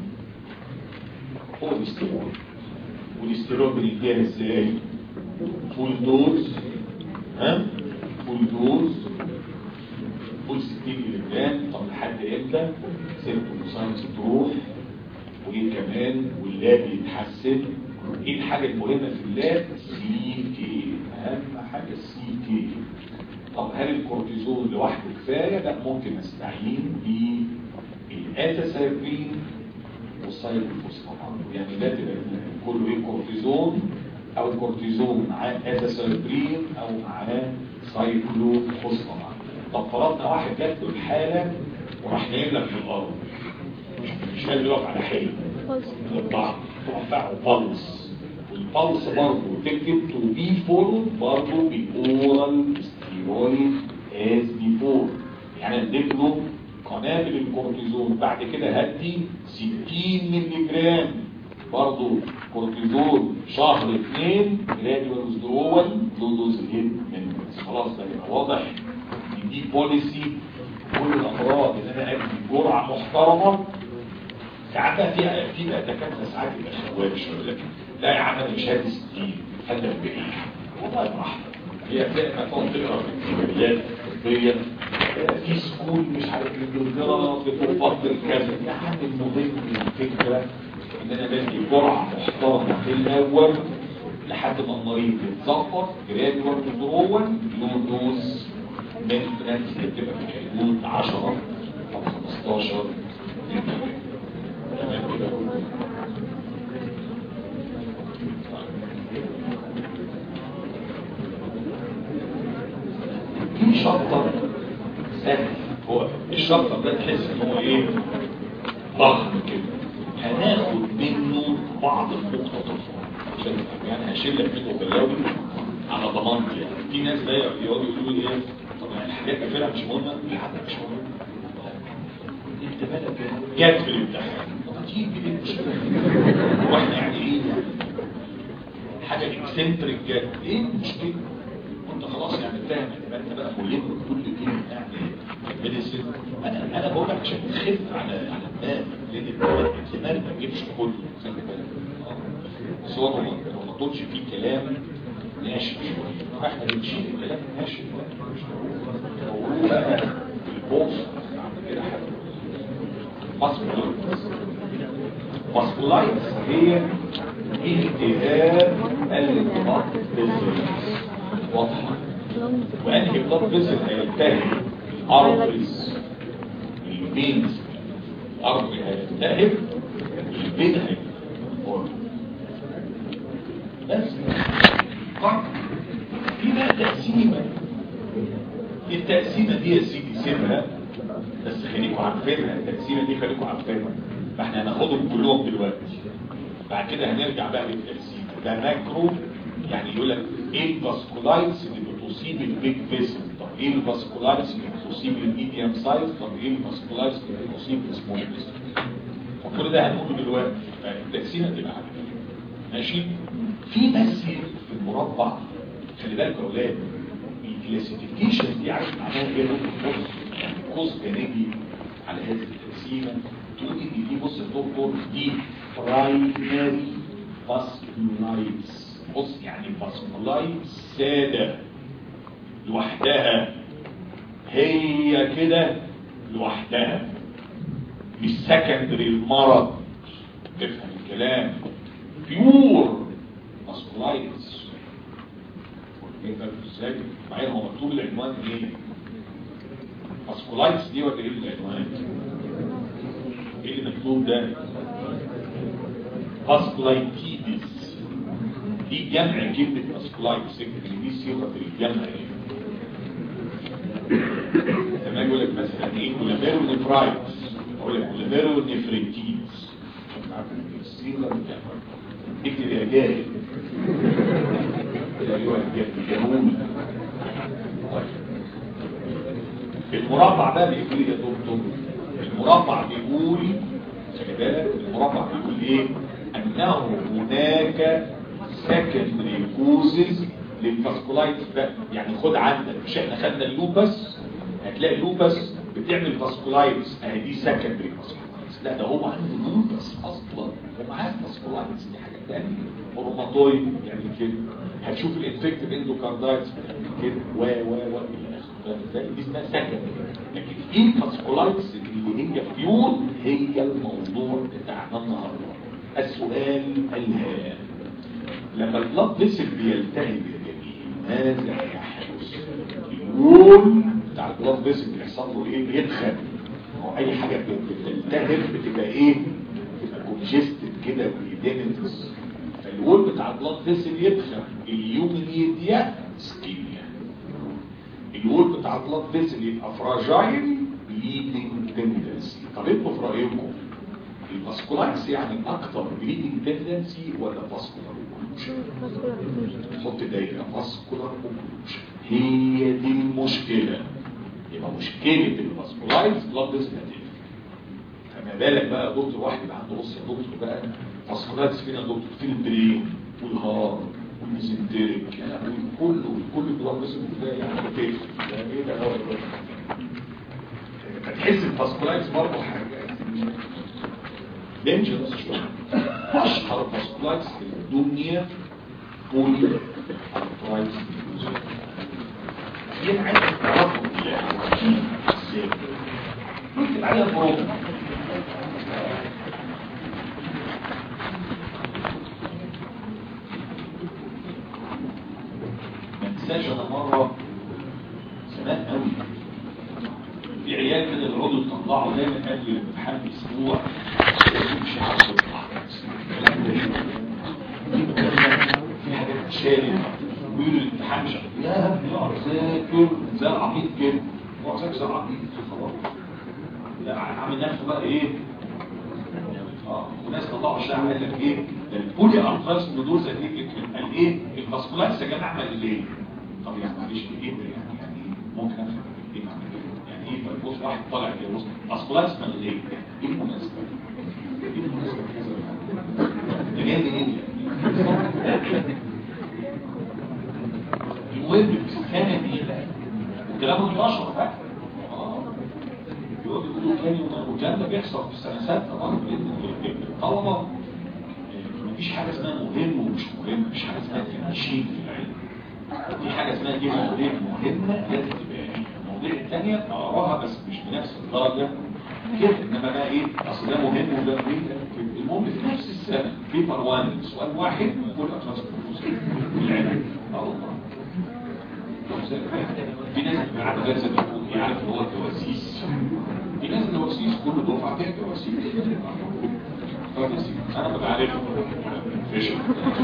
هو الاستيرويد. والاستيرويد بنديها ازاي؟ فول دوز، ها فول دوز فول ستين مللي جرام. طب لحد امتى؟ سيمبتومز تروح وايه كمان واللاب يتحسن. ايه الحاجه المهمه في اللاب؟ سي كي، اهم حاجه السي كي. طب هل الكورتيزون لوحده كفايه؟ لا، ممكن استعين بالاتاسايكلين والسايكلوفوسفامين. يعني ده تبقى كله ايه؟ كورتيزون او كورتيزون معاه اتاسايكلين او معاه سايكلوفوسفامين. طب فرضنا واحد جات له الحاله وراح نايم لك في الارض، مش قادر يقف على حيله، الضعف رفعه بلس، والبلس برضه تكتب تو بي فولو برضه باورال ستيرويد از بيفور. يعني اديت له قنابل الكورتيزون، بعد كده هدي ستين مللي جرام برضه كورتيزون شهر اثنين جراديوال ويزدرول لو دوز هيد من خلاص. ده يبقى واضح ان دي بوليسي كل الامراض ان انا ادي جرعه محترمه. ساعات بقى فيها في بقى دكاتره ساعات يبقى شواب شويه، لكن لا يا عم انا مش هادي ستين هدي أربعين والله براحتك. هي تلاقي ما تقعد تقرا في الكتابيات الطبيه في سكول مش عارف انجلترا بتفضل كذا. يا عم المهم الفكره ان انا بدي جرعه محترمه في الاول لحد ما المريض يتظبط جراديوال ويزدرول لو دوز مينتنس بتبقى في حدود عشرة او خمستاشر. في شطر سهل، هو الشطر ده تحس ان هو ايه؟ ضخم كده، هناخد منه بعض المقتطفات عشان يعني هشيل لك منه بلاوي على ضمانتي. يعني في ناس بقى يقعدوا يقولوا لي ايه؟ طب يعني الحاجات كفايه مش مهمه، لا مش مهمه. انت بالك جت في الامتحان تيجي بالمشكله واحنا يعني ايه يعني حاجه اكسنتريك جت، ايه المشكله؟ وانت خلاص يعني فاهم ان انت بقى ملم بكل كلمه يعني ميديسن. انا انا بقول لك عشان تخف على على الناس، لان الاحتمال ما يجيبش كله خلي بالك. بس هو ما ما تقولش فيه كلام ناشف شويه، فاحنا بنشيل الكلام الناشف ده وهو بقى البوص كده حاجه ماسكولايتس. ماسكولايتس هي التهاب الانضباط بالزيت واضحه. وانهي بلاد فيسل هيلتهب؟ الارتريز، الفينز. الارتري هيلتهب، الفين هيلتهب. بس في بقى تقسيمه. التقسيمه دي يا سيدي سيبها، بس خليكوا عارفينها. التقسيمه دي خليكوا عارفينها، فاحنا هناخدهم كلهم دلوقتي. بعد كده هنرجع بقى للتقسيمه. ده ماكرو، يعني يقول لك ايه الفاسكولايتس اللي بتصيب البيج فيسل، طب ايه الفاسكولايتس اللي بتصيب الميديوم سايز، طب ايه الفاسكولايتس اللي بتصيب السمول فيسل. وكل ده هنقوله دلوقتي، فالتقسيمه تبقى عارفه ماشي. في بس في المربع خلي بالك يا اولاد، الكلاسيفيكيشن دي عارف معناها ايه؟ بص يعني قوس جانبي على هذه التقسيمه تقول ان دي بص يا دكتور دي برايمري فاسكولايتس. بص يعني فاسكولايتس ساده لوحدها، هي كده لوحدها، مش سكندري المرض. تفهم الكلام؟ بيور فاسكولايتس. ازاي معايا؟ هو مكتوب العنوان ايه؟ فاسكولايتس دي ولا ايه العنوان؟ ايه اللي مكتوب ده؟ فاسكولايتيدس. دي جمع كلمه فاسكولايتس، دي صيغه الجمع. لما يقول لك مثلا ايه كولابيرونيفرايتس، اقول لك كولابيرونيفريتيدس. عارف الصيغه الجمع اكتب يا جاهل يا ايها الجاهلون. المربع ده بيقول يا دكتور، المربع بيقول خلي بالك، المربع بيقول ايه؟ انه هناك سكندري كوزز للفاسكولايتس ده. يعني خد عندك، مش احنا خدنا اللوبس، هتلاقي اللوبس بتعمل فاسكولايتس، اهي دي سكندري فاسكولايتس. لا ده هو عنده لوبس اصلا ومعاه فاسكولايتس، دي حاجه ثانيه. روماتويد يعني كده، هتشوف الانفكتيف اندوكاردايتس كده و و و الى اخره، دي اسمها سكن. لكن ايه فاسكولايتس اللي هي بيور هي الموضوع بتاعنا النهارده. السؤال الهام، لما البلاد فيسل بيلتهب يا جميل ماذا يحدث؟ الوول بتاع البلاد فيسل بيحصل له ايه؟ بيدخل. هو اي حاجه بتلتهب بتبقى ايه؟ بتبقى كونجستد كده ويديمنتس، فالوول بتاع البلاد فيسل يدخل، اليومينيديا سكيميا. الوول بتاع البلاد فيسل يبقى فراجايل بليدنج تندنسي. طب انتوا في رايكم الفاسكولايتس يعني اكتر بليدنج تندنسي ولا فاسكولار اوكلوجن؟ حط دايره فاسكولار اوكلوجن، هي دي المشكله. يبقى مشكله الفاسكولايتس بلاد فيسل هتقفل. فما بالك بقى يا دكتور واحد يبقى عنده، بص يا دكتور بقى فاسكولايتس فين يا دكتور؟ في البرين والهارت والميزنتريك، يعني كله كل البلاد فيسل ده يعني هتقفل. يعني ايه ده؟ هو فتحس الفاسكولايتس برضه حاجه دينجرس شويه. اشهر فاسكولايتس في الدنيا بولي ارترايتس. دي عايز تعرفوا ازاي نكتب عليها بروجرام. ما انساش انا مره زمان قوي في عيال كده يقعدوا يطلعوا دايما قبل الامتحان باسبوع مش عارف يطلع في حاجات تشالي ويقولوا الامتحان مش عارف يا ابني اقعد ذاكر زي العبيط كده، اقعد ذاكر زي العبيط خلاص. لا عامل نفسه بقى ايه؟ اه وناس طلعوا الشعب قال لك ايه؟ البولي ارترايتس نودوزا دي قال ايه؟ الفاسكولايتس يا جماعه عمل ايه؟ طب يعني معلش ايه ده يعني؟ يعني ممكن افهم ايه معنى كده؟ يعني ايه بص واحد طالع كده بص فاسكولايتس من ايه؟ ايه المناسبه؟ ايه المناسبه كده؟ ده جاي منين يعني؟ المهم في السنه دي والكلام ده اشهر بقى اه يقعدوا يقولوا تاني والكلام ده بيحصل في السنه سته طبعا الطلبه مفيش حاجه اسمها مهم ومش مهم، مفيش حاجه اسمها تنشيط في العلم. في حاجه اسمها دي مواضيع مهمه لازم تبقى يعني المواضيع الثانيه اقراها بس مش بنفس الدرجه كده، انما بقى ايه اصل ده مهم وده مهم. المهم في نفس السنه بيبر واحد سؤال واحد كل اشخاص في العلم. اه والله في ناس قاعده جالسه تقول يعرف ان هو الجواسيس، في ناس الجواسيس كل دفعه فيها جواسيس. انا ببقى عارف فيش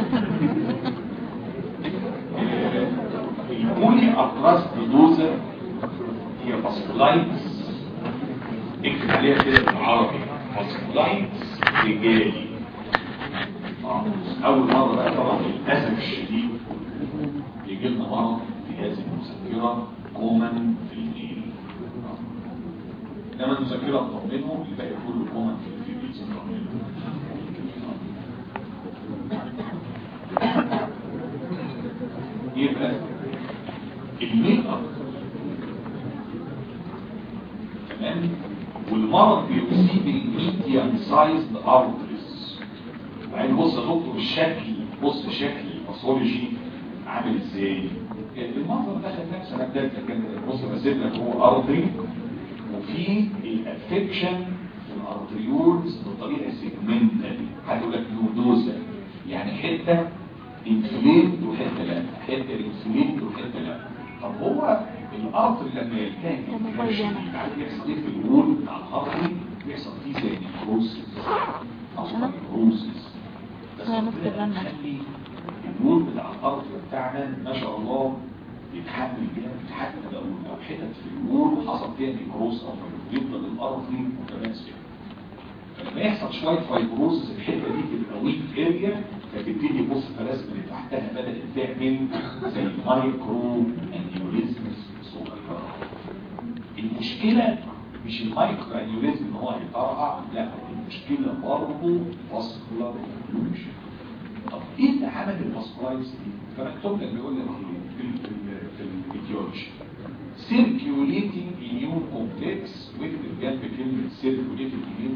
البولي ارترايتس نودوزا هي فاسكولايتس، اكتب عليها كده بالعربي فاسكولايتس رجالي. اول مره بقى طبعا للاسف الشديد يجي لنا مرض في هذه المذكره كومن في الميل، انما المذكره تطمنه الباقي كله كومن في الفيبيز تطمنه. يبقى الميل اكتر تمام، والمرض بيصيب الميديم سايزد ارتريز. يعني بص يا دكتور الشكل، بص شكل الباثولوجي عامل ازاي؟ المنظر ده خلينا في سنه ثالثه كده. بص بسيب لك هو ارتري وفي الافكشن في الارتريولز بطريقه سيجمنتال، هتقول لك نودوزا يعني حته انفليت وحته لا، حته انفليت وحته لا. طب هو الارتري لما يلتهي بعد يحصل ايه في الوول بتاع الارتري؟ بيحصل فيه زي نيكروسيس او نيكروسيس. بس ربنا يخلي الوول بتاع الارض بتاعنا ما شاء الله يتحمل جامد، حتى لو لو حتت في الوول حصل فيها نيكروز او يفضل الارض متماسك. فلما يحصل شويه فايبروز الحته دي تبقى ويك اريا، فتبتدي تبص في الرسم اللي تحتها بدات تعمل زي مايكرو انيوريزمز صغيره. المشكله مش المايكرو انيوريزم ان هو هيطرقع، لا المشكله برضه فاسكولار اوكلوجن. طب ايه اللي عمل الفاسكولايتس دي؟ فمكتوب لك بيقول لك ايه في في الايديولوجي circulating immune complex، واكتب جنب كلمه circulating immune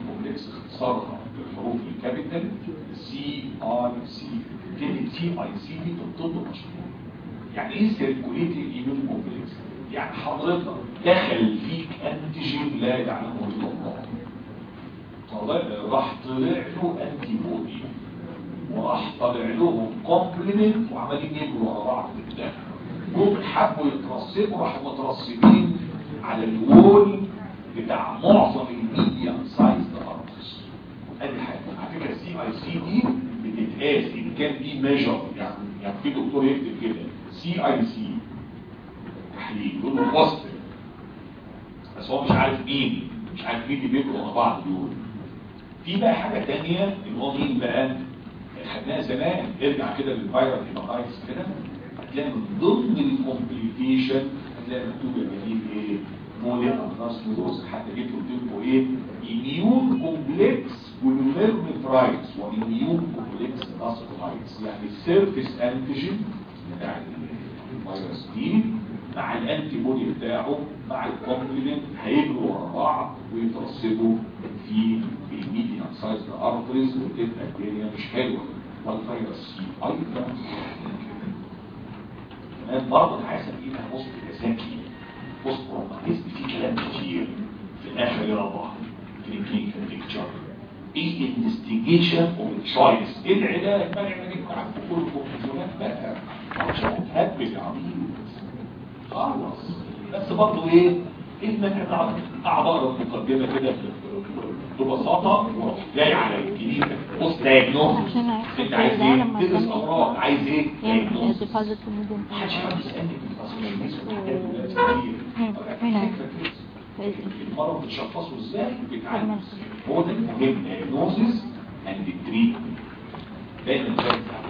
كومبلكس اختصارها بالحروف الكابيتال سي اي سي. كلمه سي اي سي دي في الطب مشهوره. يعني ايه سيركوليتنج ايميون كومبلكس؟ يعني حضرتك دخل فيك انتيجين لا يعلمه الا الله، راح طلع له انتي بودي وراح طلع لهم كومبلمنت وعمالين يجروا ورا بعض في الدم. دول حبوا يترسبوا راحوا مترسبين على الوول بتاع معظم الميديم سايز ارتس. ادي حاجه على فكره السي اي سي دي بتتقاس ان كان دي ميجر، يعني يعني في دكتور يكتب كده سي اي سي تحليل يقول له بوزيتيف، بس هو مش عارف مين مش عارف مين اللي بيجروا ورا بعض دول. في بقى حاجه ثانيه اللي هو مين بقى خدناها زمان، ارجع كده للفيروس هيباتايتس كده هتلاقي من ضمن الكومبليكيشن هتلاقي مكتوب يا جميل ايه مولين انفاسكولوز، حتى جيت قلت لكم ايه اميون كومبلكس ونيرميترايتس واميون كومبلكس انفاسكولايتس، يعني السيرفيس انتيجين بتاع الفيروس دي مع الانتي بودي بتاعه مع الكومبلمنت هيجروا ورا بعض ويترسبوا في الميديم سايز ارتريز وتبقى الدنيا مش حلوه. والفيروس سي ايضا كمان برضه انا عايز اجيبها بص كذكي بص روماتيزم في كلام كتير في الاخر يابا كلينيكال بيكتشر ايه انفستيجيشن اوف تشويس، ايه العلاج بقى اللي انت عارفه كل الكونفيوجنات بقى عشان تهبل يا عميل خلاص. بس برضه ايه المكان قاعد اقرا المقدمه كده ببساطه وروح جاي على الجديد بص دايجنوز انت عايز ايه تدرس امراض عايز ايه دايجنوز محدش حد يسالني في المرض بتشخصه ازاي بتعالج، هو ده المهم دايجنوزز اند تريتمنت. دايما